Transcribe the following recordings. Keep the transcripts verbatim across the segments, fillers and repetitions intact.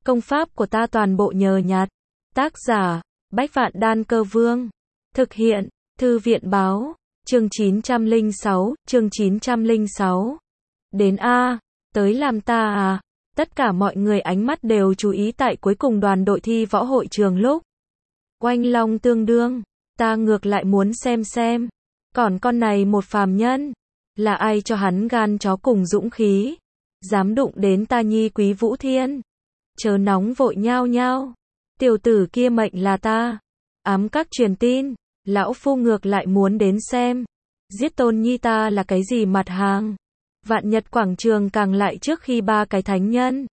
Công pháp của ta toàn bộ nhờ nhặt. Tác giả, Bách Vạn Đan Cơ Vương. Thực hiện, Thư viện Báo. Chương chín trăm lẻ sáu, chương chín trăm lẻ sáu. Đến A, tới làm ta à? Tất cả mọi người ánh mắt đều chú ý tại cuối cùng đoàn đội thi võ hội trường lúc. Oanh long tương đương, ta ngược lại muốn xem xem. Còn con này một phàm nhân, là ai cho hắn gan chó cùng dũng khí, dám đụng đến ta nhi Quý Vũ Thiên. Chớ nóng vội nhao nhao, tiểu tử kia mệnh là ta. Ám các truyền tin, lão phu ngược lại muốn đến xem, giết tôn nhi ta là cái gì mặt hàng. Vạn Nhật quảng trường càng lại trước khi ba cái thánh nhân.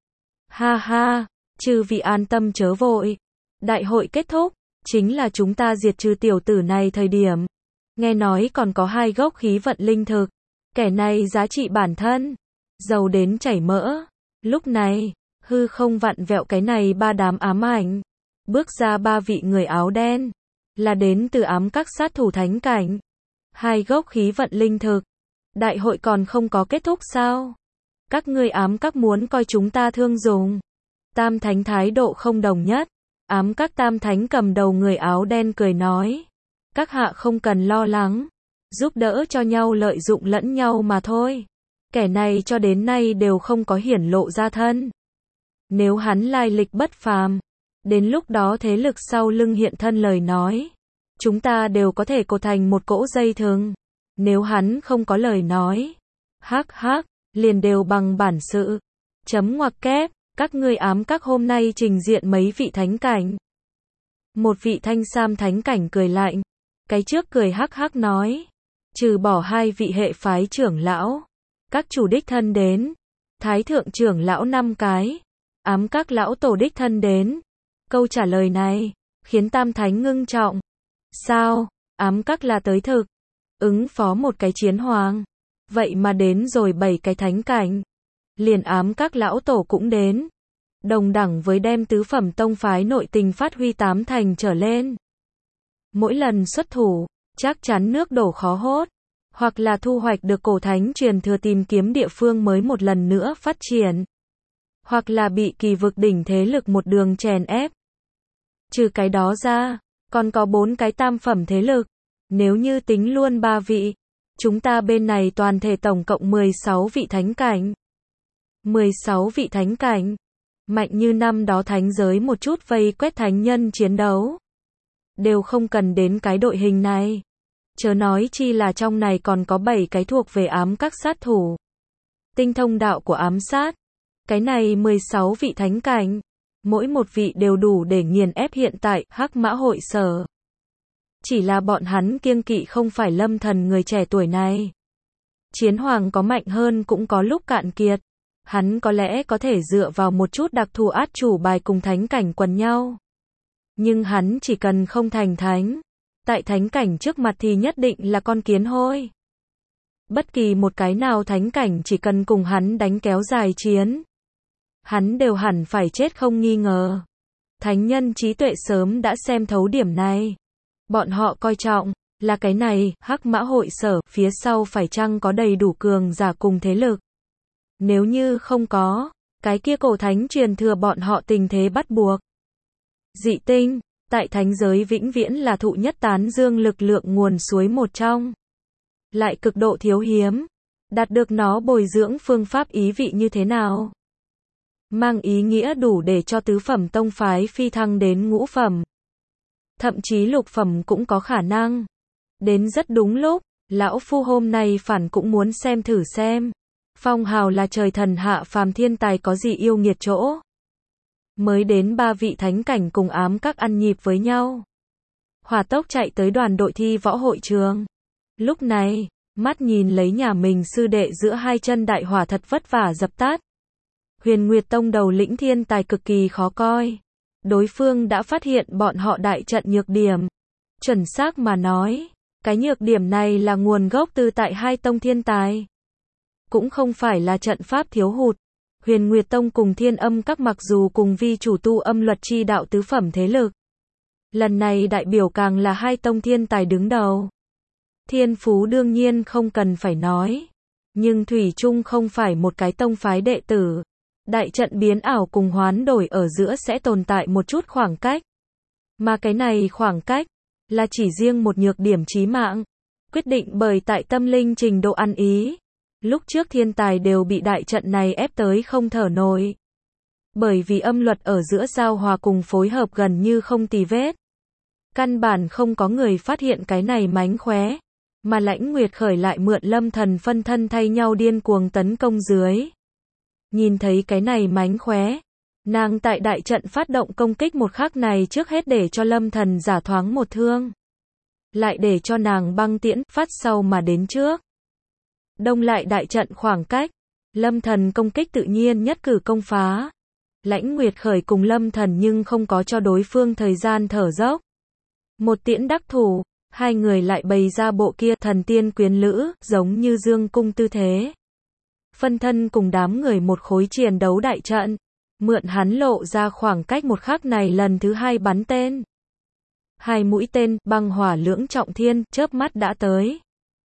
Ha ha, chư vị an tâm chớ vội. Đại hội kết thúc, chính là chúng ta diệt trừ tiểu tử này thời điểm. Nghe nói còn có hai gốc khí vận linh thực. Kẻ này giá trị bản thân, giàu đến chảy mỡ. Lúc này, hư không vặn vẹo cái này ba đám ám ảnh. Bước ra ba vị người áo đen, là đến từ ám các sát thủ thánh cảnh. Hai gốc khí vận linh thực. Đại hội còn không có kết thúc sao? Các ngươi ám các muốn coi chúng ta thương dùng. Tam thánh thái độ không đồng nhất. Ám các tam thánh cầm đầu người áo đen cười nói. Các hạ không cần lo lắng. Giúp đỡ cho nhau lợi dụng lẫn nhau mà thôi. Kẻ này cho đến nay đều không có hiển lộ ra thân. Nếu hắn lai lịch bất phàm, đến lúc đó thế lực sau lưng hiện thân lời nói, chúng ta đều có thể cột thành một cỗ dây thừng. Nếu hắn không có lời nói, hắc hắc, liền đều bằng bản sự. Chấm ngoặc kép, các ngươi ám các hôm nay trình diện mấy vị thánh cảnh. Một vị thanh sam thánh cảnh cười lạnh, cái trước cười hắc hắc nói, trừ bỏ hai vị hệ phái trưởng lão, các chủ đích thân đến, thái thượng trưởng lão năm cái, ám các lão tổ đích thân đến. Câu trả lời này khiến tam thánh ngưng trọng. Sao, ám các là tới thực ứng phó một cái chiến hoàng, vậy mà đến rồi bảy cái thánh cảnh. Liền ám các lão tổ cũng đến, đồng đẳng với đem tứ phẩm tông phái nội tình phát huy tám thành trở lên. Mỗi lần xuất thủ, chắc chắn nước đổ khó hốt, hoặc là thu hoạch được cổ thánh truyền thừa tìm kiếm địa phương mới một lần nữa phát triển, hoặc là bị kỳ vực đỉnh thế lực một đường chèn ép. Trừ cái đó ra, còn có bốn cái tam phẩm thế lực. Nếu như tính luôn ba vị, chúng ta bên này toàn thể tổng cộng mười sáu vị thánh cảnh. mười sáu vị thánh cảnh, mạnh như năm đó thánh giới một chút vây quét thánh nhân chiến đấu. Đều không cần đến cái đội hình này. Chớ nói chi là trong này còn có bảy cái thuộc về ám các sát thủ. Tinh thông đạo của ám sát. Cái này mười sáu vị thánh cảnh, mỗi một vị đều đủ để nghiền ép hiện tại Hắc Mã hội sở. Chỉ là bọn hắn kiêng kỵ không phải Lâm Thần người trẻ tuổi này. Chiến hoàng có mạnh hơn cũng có lúc cạn kiệt. Hắn có lẽ có thể dựa vào một chút đặc thù át chủ bài cùng thánh cảnh quần nhau. Nhưng hắn chỉ cần không thành thánh, tại thánh cảnh trước mặt thì nhất định là con kiến hôi. Bất kỳ một cái nào thánh cảnh chỉ cần cùng hắn đánh kéo dài chiến, hắn đều hẳn phải chết không nghi ngờ. Thánh nhân trí tuệ sớm đã xem thấu điểm này. Bọn họ coi trọng là cái này, Hắc Mã hội sở, phía sau phải chăng có đầy đủ cường giả cùng thế lực. Nếu như không có, cái kia cổ thánh truyền thừa bọn họ tình thế bắt buộc. Dị tinh, tại thánh giới vĩnh viễn là thụ nhất tán dương lực lượng nguồn suối một trong. Lại cực độ thiếu hiếm. Đạt được nó bồi dưỡng phương pháp ý vị như thế nào? Mang ý nghĩa đủ để cho tứ phẩm tông phái phi thăng đến ngũ phẩm. Thậm chí lục phẩm cũng có khả năng. Đến rất đúng lúc, lão phu hôm nay phản cũng muốn xem thử xem. Phong hào là trời thần hạ phàm thiên tài có gì yêu nghiệt chỗ. Mới đến ba vị thánh cảnh cùng ám các ăn nhịp với nhau. Hỏa tốc chạy tới đoàn đội thi võ hội trường. Lúc này, mắt nhìn lấy nhà mình sư đệ giữa hai chân đại hỏa thật vất vả dập tắt. Huyền Nguyệt Tông đầu lĩnh thiên tài cực kỳ khó coi. Đối phương đã phát hiện bọn họ đại trận nhược điểm. Chuẩn xác mà nói, cái nhược điểm này là nguồn gốc từ tại hai tông thiên tài. Cũng không phải là trận pháp thiếu hụt. Huyền Nguyệt Tông cùng Thiên Âm các mặc dù cùng vi chủ tu âm luật chi đạo tứ phẩm thế lực. Lần này đại biểu càng là hai tông thiên tài đứng đầu. Thiên phú đương nhiên không cần phải nói. Nhưng Thủy Trung không phải một cái tông phái đệ tử. đại trận biến ảo cùng hoán đổi ở giữa sẽ tồn tại một chút khoảng cách. Mà cái này khoảng cách, là chỉ riêng một nhược điểm chí mạng, quyết định bởi tại tâm linh trình độ ăn ý. Lúc trước thiên tài đều bị đại trận này ép tới không thở nổi. Bởi vì âm luật ở giữa giao hòa cùng phối hợp gần như không tì vết. Căn bản không có người phát hiện cái này mánh khóe, mà Lãnh Nguyệt Khởi lại mượn Lâm Thần phân thân thay nhau điên cuồng tấn công dưới. Nhìn thấy cái này mánh khóe, nàng tại đại trận phát động công kích một khắc này trước hết để cho Lâm Thần giả thoáng một thương. Lại để cho nàng băng tiễn phát sau mà đến trước. Đông lại đại trận khoảng cách, Lâm Thần công kích tự nhiên nhất cử công phá. Lãnh Nguyệt Khởi cùng Lâm Thần nhưng không có cho đối phương thời gian thở dốc. Một tiễn đắc thủ, hai người lại bày ra bộ kia thần tiên quyến lữ, giống như dương cung tư thế. Phân thân cùng đám người một khối chiến đấu đại trận, mượn hắn lộ ra khoảng cách một khắc này lần thứ hai bắn tên. Hai mũi tên, băng hỏa lưỡng trọng thiên, chớp mắt đã tới.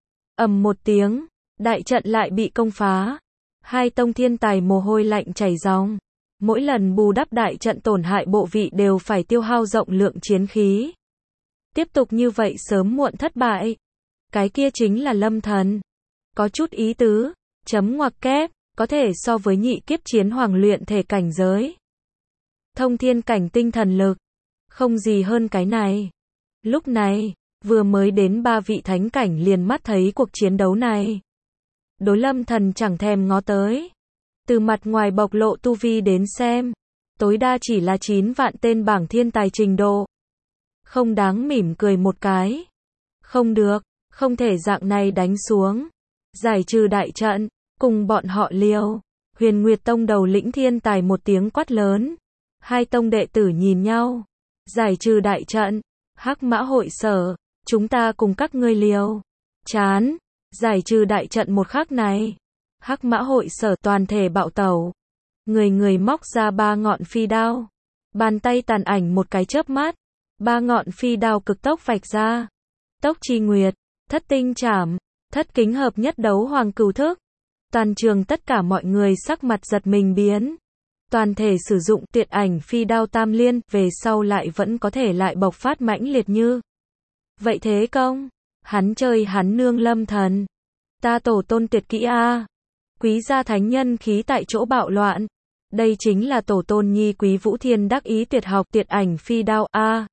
Ầm một tiếng, đại trận lại bị công phá. Hai tông thiên tài mồ hôi lạnh chảy ròng. Mỗi lần bù đắp đại trận tổn hại bộ vị đều phải tiêu hao rộng lượng chiến khí. Tiếp tục như vậy sớm muộn thất bại. Cái kia chính là Lâm Thần. Có chút ý tứ, chấm ngoặc kép, có thể so với nhị kiếp chiến hoàng luyện thể cảnh giới. Thông thiên cảnh tinh thần lực. Không gì hơn cái này. Lúc này, vừa mới đến ba vị thánh cảnh liền mắt thấy cuộc chiến đấu này. Đối Lâm Thần chẳng thèm ngó tới. Từ mặt ngoài bộc lộ tu vi đến xem, tối đa chỉ là chín vạn tên bảng thiên tài trình độ. Không đáng mỉm cười một cái. Không được, không thể dạng này đánh xuống. Giải trừ đại trận, cùng bọn họ liều. Huyền Nguyệt Tông đầu lĩnh thiên tài một tiếng quát lớn. Hai tông đệ tử nhìn nhau. Giải trừ đại trận, Hắc Mã hội sở, chúng ta cùng các ngươi liều. Chán, giải trừ đại trận một khắc này. Hắc Mã hội sở toàn thể bạo tẩu. Người người móc ra ba ngọn phi đao. Bàn tay tàn ảnh một cái chớp mắt. Ba ngọn phi đao cực tốc vạch ra. Tốc chi nguyệt, thất tinh trảm, thất kính hợp nhất đấu hoàng cửu thức. Toàn trường tất cả mọi người sắc mặt giật mình biến. Toàn thể sử dụng tiện ảnh phi đao tam liên, về sau lại vẫn có thể lại bộc phát mãnh liệt như. Vậy thế công, hắn chơi hắn nương Lâm Thần. Ta tổ tôn tuyệt kỹ a. Quý gia thánh nhân khí tại chỗ bạo loạn. Đây chính là tổ tôn nhi Quý Vũ Thiên đắc ý tuyệt học tiện ảnh phi đao a.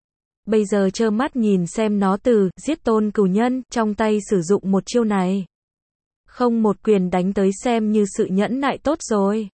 Bây giờ trơ mắt nhìn xem nó từ giết tôn cửu nhân trong tay sử dụng một chiêu này. Không một quyền đánh tới xem như sự nhẫn nại tốt rồi.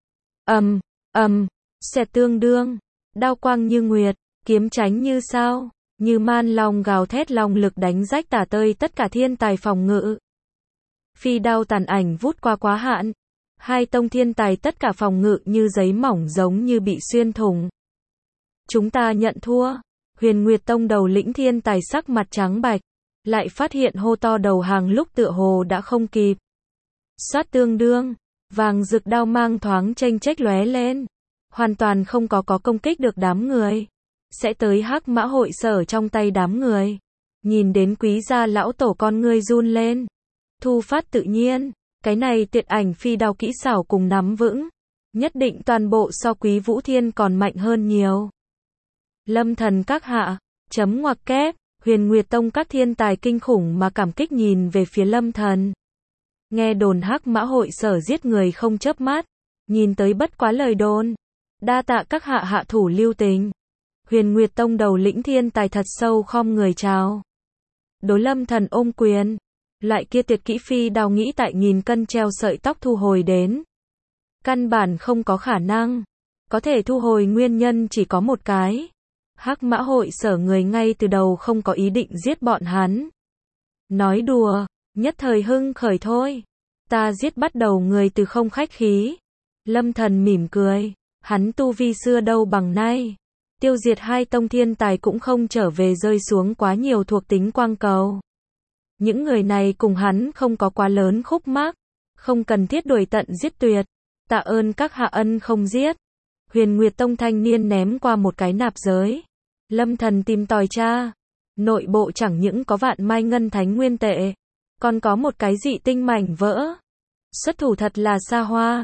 Ầm, ầm, xẹt tương đương, đao quang như nguyệt, kiếm tránh như sao, như man long gào thét long lực đánh rách tả tơi tất cả thiên tài phòng ngự. Phi đao tàn ảnh vút qua quá hạn. Hai tông thiên tài tất cả phòng ngự như giấy mỏng giống như bị xuyên thủng. Chúng ta nhận thua. Huyền Nguyệt Tông đầu lĩnh thiên tài sắc mặt trắng bạch. Lại phát hiện hô to đầu hàng lúc tựa hồ đã không kịp. Xoát tương đương. Vàng rực đao mang thoáng chênh chếch lóe lên. Hoàn toàn không có có công kích được đám người. Sẽ tới Hắc Mã hội sở trong tay đám người. Nhìn đến Quý gia lão tổ con ngươi run lên. Thu phát tự nhiên. Cái này tiện ảnh phi đao kỹ xảo cùng nắm vững. Nhất định toàn bộ so Quý Vũ Thiên còn mạnh hơn nhiều. Lâm Thần các hạ. Chấm ngoặc kép. Huyền Nguyệt Tông các thiên tài kinh khủng mà cảm kích nhìn về phía Lâm Thần. Nghe đồn Hắc Mã hội sở giết người không chớp mắt. Nhìn tới bất quá lời đồn. Đa tạ các hạ hạ thủ lưu tình. Huyền Nguyệt Tông đầu lĩnh thiên tài thật sâu khom người chào. Đối Lâm Thần ôm quyền. Loại kia tuyệt kỹ phi đao nghĩ tại nghìn cân treo sợi tóc thu hồi đến. Căn bản không có khả năng. Có thể thu hồi nguyên nhân chỉ có một cái. Hắc Mã hội sở người ngay từ đầu không có ý định giết bọn hắn. Nói đùa, nhất thời hưng khởi thôi. Ta giết bắt đầu người từ không khách khí. Lâm Thần mỉm cười. Hắn tu vi xưa đâu bằng nay. Tiêu diệt hai tông thiên tài cũng không trở về rơi xuống quá nhiều thuộc tính quang cầu. Những người này cùng hắn không có quá lớn khúc mắc. Không cần thiết đuổi tận giết tuyệt. Tạ ơn các hạ ân không giết. Huyền Nguyệt Tông thanh niên ném qua một cái nạp giới. Lâm Thần tìm tòi tra. Nội bộ chẳng những có vạn mai ngân thánh nguyên tệ. Còn có một cái dị tinh mảnh vỡ. Xuất thủ thật là xa hoa.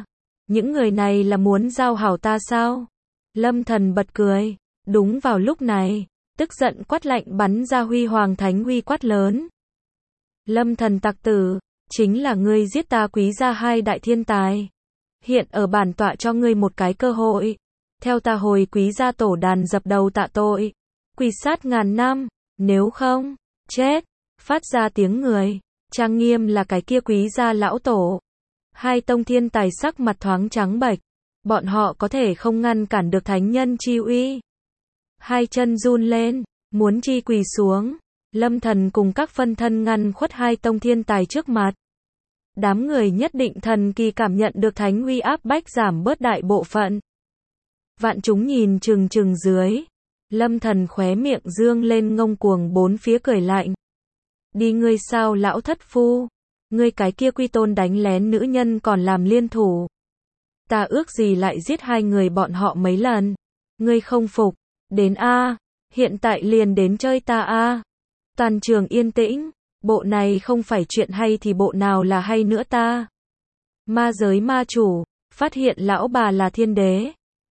Những người này là muốn giao hảo ta sao? Lâm Thần bật cười. Đúng vào lúc này, tức giận quát lạnh bắn ra huy hoàng thánh uy quát lớn. Lâm Thần tặc tử, chính là ngươi giết ta Quý gia hai đại thiên tài. Hiện ở bản tọa cho ngươi một cái cơ hội. Theo ta hồi Quý gia tổ đàn dập đầu tạ tội. Quỳ sát ngàn năm, nếu không, chết. Phát ra tiếng người, trang nghiêm là cái kia Quý gia lão tổ. Hai tông thiên tài sắc mặt thoáng trắng bệch. Bọn họ có thể không ngăn cản được thánh nhân chi uy. Hai chân run lên, muốn chi quỳ xuống. Lâm Thần cùng các phân thân ngăn khuất hai tông thiên tài trước mặt. Đám người nhất định thần kỳ cảm nhận được thánh uy áp bách giảm bớt đại bộ phận. Vạn chúng nhìn chừng chừng dưới. Lâm Thần khóe miệng dương lên ngông cuồng bốn phía cười lạnh. Đi ngươi sao lão thất phu. Ngươi cái kia quy tôn đánh lén nữ nhân còn làm liên thủ. Ta ước gì lại giết hai người bọn họ mấy lần. Ngươi không phục. Đến a, hiện tại liền đến chơi ta a. Toàn trường yên tĩnh. Bộ này không phải chuyện hay thì bộ nào là hay nữa ta. Ma giới ma chủ, phát hiện lão bà là thiên đế.